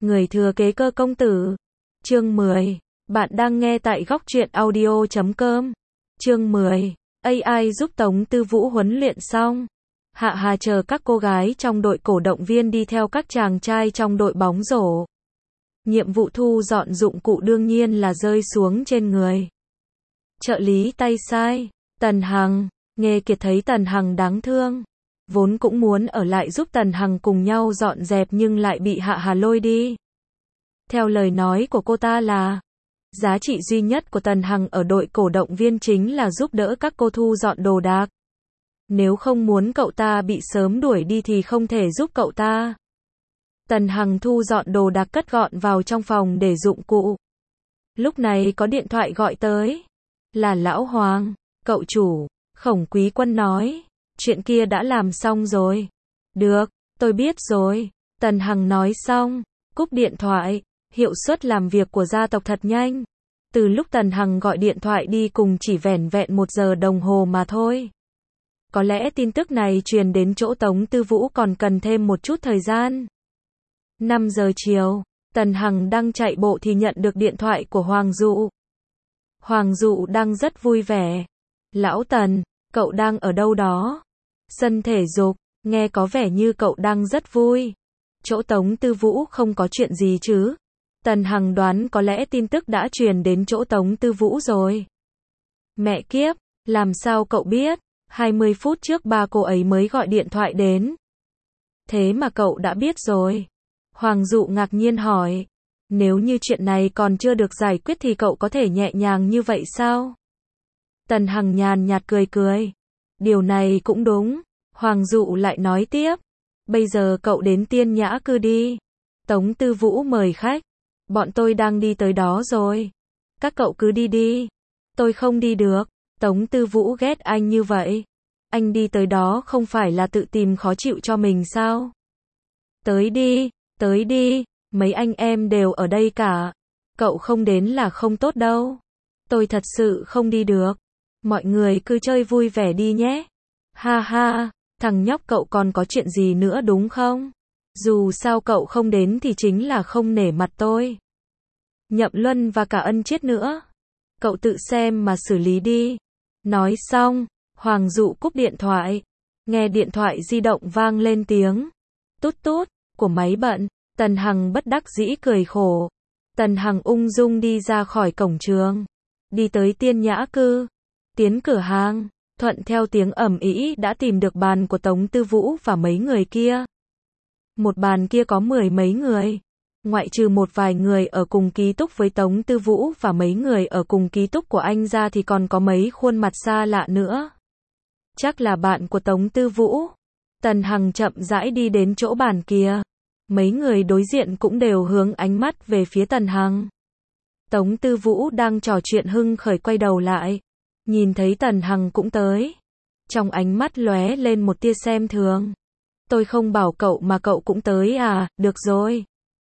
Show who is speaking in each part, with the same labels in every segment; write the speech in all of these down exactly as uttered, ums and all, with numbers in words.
Speaker 1: Người thừa kế Cơ công tử. Chương mười. Bạn đang nghe tại góc truyện audio chấm com. Chương mười. a i giúp Tống Tư Vũ huấn luyện xong. Hạ Hà chờ các cô gái trong đội cổ động viên đi theo các chàng trai trong đội bóng rổ. Nhiệm vụ thu dọn dụng cụ đương nhiên là rơi xuống trên người trợ lý tay sai, Tần Hằng. Nghê Kiệt thấy Tần Hằng đáng thương, vốn cũng muốn ở lại giúp Tần Hằng cùng nhau dọn dẹp nhưng lại bị Hạ Hà lôi đi. Theo lời nói của cô ta là, giá trị duy nhất của Tần Hằng ở đội cổ động viên chính là giúp đỡ các cô thu dọn đồ đạc. Nếu không muốn cậu ta bị sớm đuổi đi thì không thể giúp cậu ta. Tần Hằng thu dọn đồ đạc cất gọn vào trong phòng để dụng cụ. Lúc này có điện thoại gọi tới. Là Lão Hoàng. Cậu chủ. Khổng Quý Quân nói. Chuyện kia đã làm xong rồi. Được, tôi biết rồi. Tần Hằng nói xong, cúp điện thoại. Hiệu suất làm việc của gia tộc thật nhanh. Từ lúc Tần Hằng gọi điện thoại đi cùng chỉ vẻn vẹn một giờ đồng hồ mà thôi. Có lẽ tin tức này truyền đến chỗ Tống Tư Vũ còn cần thêm một chút thời gian. năm giờ chiều, Tần Hằng đang chạy bộ thì nhận được điện thoại của Hoàng Dụ. Hoàng Dụ đang rất vui vẻ. Lão Tần, cậu đang ở đâu đó? Sân thể dục, nghe có vẻ như cậu đang rất vui. Chỗ Tống Tư Vũ không có chuyện gì chứ? Tần Hằng đoán có lẽ tin tức đã truyền đến chỗ Tống Tư Vũ rồi. Mẹ kiếp, làm sao cậu biết? hai mươi phút trước ba cô ấy mới gọi điện thoại đến. Thế mà cậu đã biết rồi. Hoàng Dụ ngạc nhiên hỏi. Nếu như chuyện này còn chưa được giải quyết thì cậu có thể nhẹ nhàng như vậy sao? Tần Hằng nhàn nhạt cười cười. Điều này cũng đúng. Hoàng Dụ lại nói tiếp. Bây giờ cậu đến Tiên Nhã Cư đi. Tống Tư Vũ mời khách. Bọn tôi đang đi tới đó rồi. Các cậu cứ đi đi. Tôi không đi được. Tống Tư Vũ ghét anh như vậy. Anh đi tới đó không phải là tự tìm khó chịu cho mình sao? Tới đi, tới đi, mấy anh em đều ở đây cả. Cậu không đến là không tốt đâu. Tôi thật sự không đi được. Mọi người cứ chơi vui vẻ đi nhé. Ha ha, thằng nhóc cậu còn có chuyện gì nữa đúng không? Dù sao cậu không đến thì chính là không nể mặt tôi. Nhậm Luân và cả Ân Chiết nữa. Cậu tự xem mà xử lý đi. Nói xong, Hoàng Dụ cúp điện thoại. Nghe điện thoại di động vang lên tiếng tút tút của máy bận. Tần Hằng bất đắc dĩ cười khổ. Tần Hằng ung dung đi ra khỏi cổng trường. Đi tới Tiên Nhã Cư. Tiến cửa hàng. Thuận theo tiếng ầm ĩ đã tìm được bàn của Tống Tư Vũ và mấy người kia. Một bàn kia có mười mấy người. Ngoại trừ một vài người ở cùng ký túc với Tống Tư Vũ và mấy người ở cùng ký túc của anh ra thì còn có mấy khuôn mặt xa lạ nữa. Chắc là bạn của Tống Tư Vũ. Tần Hằng chậm rãi đi đến chỗ bàn kia. Mấy người đối diện cũng đều hướng ánh mắt về phía Tần Hằng. Tống Tư Vũ đang trò chuyện hưng khởi quay đầu lại. Nhìn thấy Tần Hằng cũng tới. Trong ánh mắt lóe lên một tia xem thường. Tôi không bảo cậu mà cậu cũng tới à, được rồi.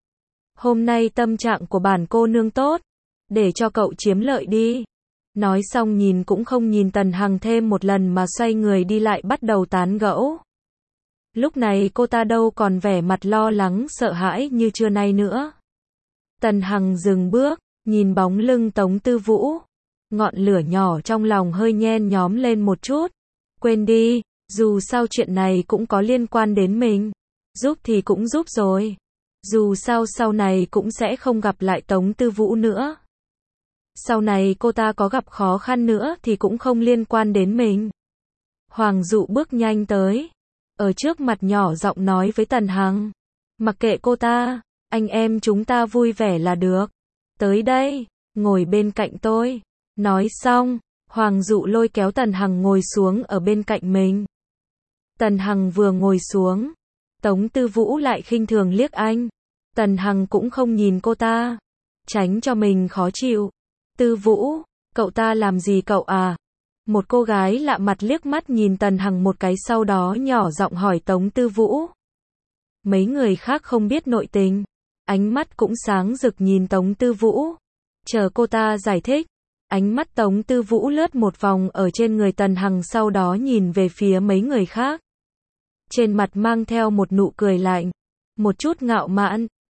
Speaker 1: Hôm nay tâm trạng của bản cô nương tốt. Để cho cậu chiếm lợi đi. Nói xong nhìn cũng không nhìn Tần Hằng thêm một lần mà xoay người đi lại bắt đầu tán gẫu. Lúc này cô ta đâu còn vẻ mặt lo lắng sợ hãi như trưa nay nữa. Tần Hằng dừng bước, nhìn bóng lưng Tống Tư Vũ. Ngọn lửa nhỏ trong lòng hơi nhen nhóm lên một chút. Quên đi, dù sao chuyện này cũng có liên quan đến mình. Giúp thì cũng giúp rồi. Dù sao sau này cũng sẽ không gặp lại Tống Tư Vũ nữa. Sau này cô ta có gặp khó khăn nữa thì cũng không liên quan đến mình. Hoàng Dụ bước nhanh tới. Ở trước mặt nhỏ giọng nói với Tần Hằng. Mặc kệ cô ta, anh em chúng ta vui vẻ là được. Tới đây, ngồi bên cạnh tôi. Nói xong, Hoàng Dụ lôi kéo Tần Hằng ngồi xuống ở bên cạnh mình. Tần Hằng vừa ngồi xuống, Tống Tư Vũ lại khinh thường liếc anh. Tần Hằng cũng không nhìn cô ta, tránh cho mình khó chịu. Tư Vũ, cậu ta làm gì cậu à? Một cô gái lạ mặt liếc mắt nhìn Tần Hằng một cái sau đó nhỏ giọng hỏi Tống Tư Vũ. Mấy người khác không biết nội tình, ánh mắt cũng sáng rực nhìn Tống Tư Vũ. Chờ cô ta giải thích, ánh mắt Tống Tư Vũ lướt một vòng ở trên người Tần Hằng sau đó nhìn về phía mấy người khác. Trên mặt mang theo một nụ cười lạnh, một chút ngạo mạn.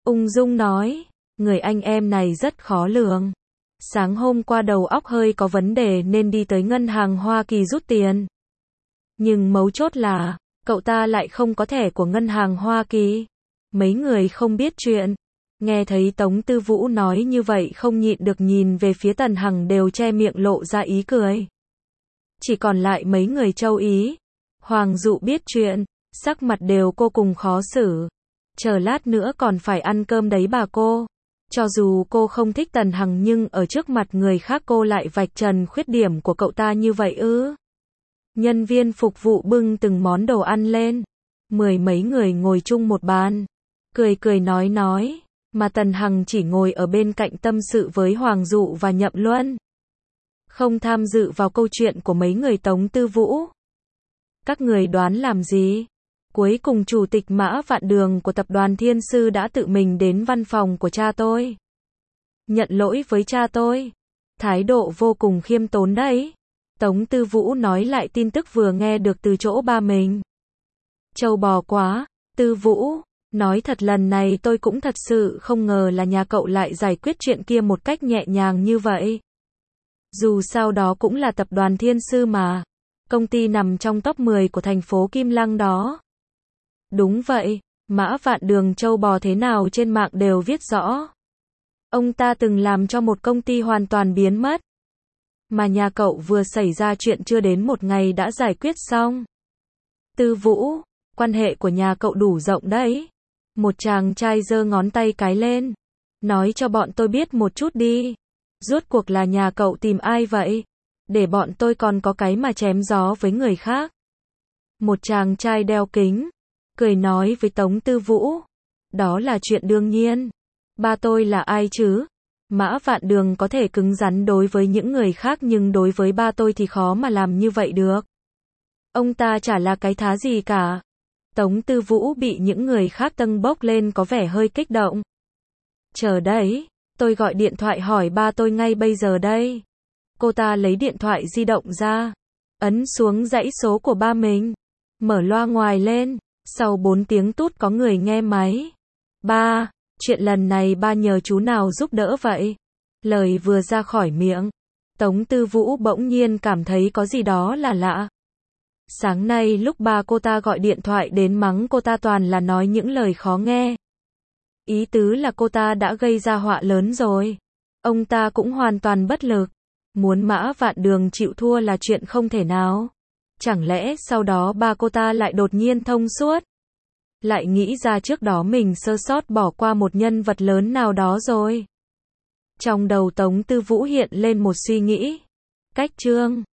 Speaker 1: ung dung nói, người anh em này rất khó lường. Sáng hôm qua đầu óc hơi có vấn đề nên đi tới ngân hàng Hoa Kỳ rút tiền. Nhưng mấu chốt là, cậu ta lại không có thẻ của ngân hàng Hoa Kỳ. Mấy người không biết chuyện. Nghe thấy Tống Tư Vũ nói như vậy không nhịn được nhìn về phía Tần Hằng đều che miệng lộ ra ý cười. Chỉ còn lại mấy người Châu Ý. Hoàng Dụ biết chuyện, sắc mặt đều cô cùng khó xử. Chờ lát nữa còn phải ăn cơm đấy bà cô. Cho dù cô không thích Tần Hằng nhưng ở trước mặt người khác cô lại vạch trần khuyết điểm của cậu ta như vậy ư. Nhân viên phục vụ bưng từng món đồ ăn lên. Mười mấy người ngồi chung một bàn. Cười cười nói nói. Mà Tần Hằng chỉ ngồi ở bên cạnh tâm sự với Hoàng Dụ và Nhậm Luân. Không tham dự vào câu chuyện của mấy người Tống Tư Vũ. Các người đoán làm gì? Cuối cùng chủ tịch Mã Vạn Đường của tập đoàn Thiên Sư đã tự mình đến văn phòng của cha tôi. Nhận lỗi với cha tôi. Thái độ vô cùng khiêm tốn đấy. Tống Tư Vũ nói lại tin tức vừa nghe được từ chỗ ba mình. Châu bò quá, Tư Vũ. Nói thật lần này tôi cũng thật sự không ngờ là nhà cậu lại giải quyết chuyện kia một cách nhẹ nhàng như vậy. Dù sao đó cũng là tập đoàn Thiên Sư mà. Công ty nằm trong top mười của thành phố Kim Lăng đó. Đúng vậy, Mã Vạn Đường châu bò thế nào trên mạng đều viết rõ. Ông ta từng làm cho một công ty hoàn toàn biến mất. Mà nhà cậu vừa xảy ra chuyện chưa đến một ngày đã giải quyết xong. Tư Vũ, quan hệ của nhà cậu đủ rộng đấy. Một chàng trai giơ ngón tay cái lên. Nói cho bọn tôi biết một chút đi. Rốt cuộc là nhà cậu tìm ai vậy? Để bọn tôi còn có cái mà chém gió với người khác. Một chàng trai đeo kính. Cười nói với Tống Tư Vũ. Đó là chuyện đương nhiên. Ba tôi là ai chứ? Mã Vạn Đường có thể cứng rắn đối với những người khác nhưng đối với ba tôi thì khó mà làm như vậy được. Ông ta chả là cái thá gì cả. Tống Tư Vũ bị những người khác tâng bốc lên có vẻ hơi kích động. Chờ đấy, tôi gọi điện thoại hỏi ba tôi ngay bây giờ đây. Cô ta lấy điện thoại di động ra, ấn xuống dãy số của ba mình, mở loa ngoài lên, sau bốn tiếng tút có người nghe máy. Ba, chuyện lần này ba nhờ chú nào giúp đỡ vậy? Lời vừa ra khỏi miệng, Tống Tư Vũ bỗng nhiên cảm thấy có gì đó là lạ. Sáng nay lúc ba cô ta gọi điện thoại đến mắng cô ta toàn là nói những lời khó nghe. Ý tứ là cô ta đã gây ra họa lớn rồi. Ông ta cũng hoàn toàn bất lực. Muốn Mã Vạn Đường chịu thua là chuyện không thể nào. Chẳng lẽ sau đó ba cô ta lại đột nhiên thông suốt? Lại nghĩ ra trước đó mình sơ sót bỏ qua một nhân vật lớn nào đó rồi. Trong đầu Tống Tư Vũ hiện lên một suy nghĩ. Cách chương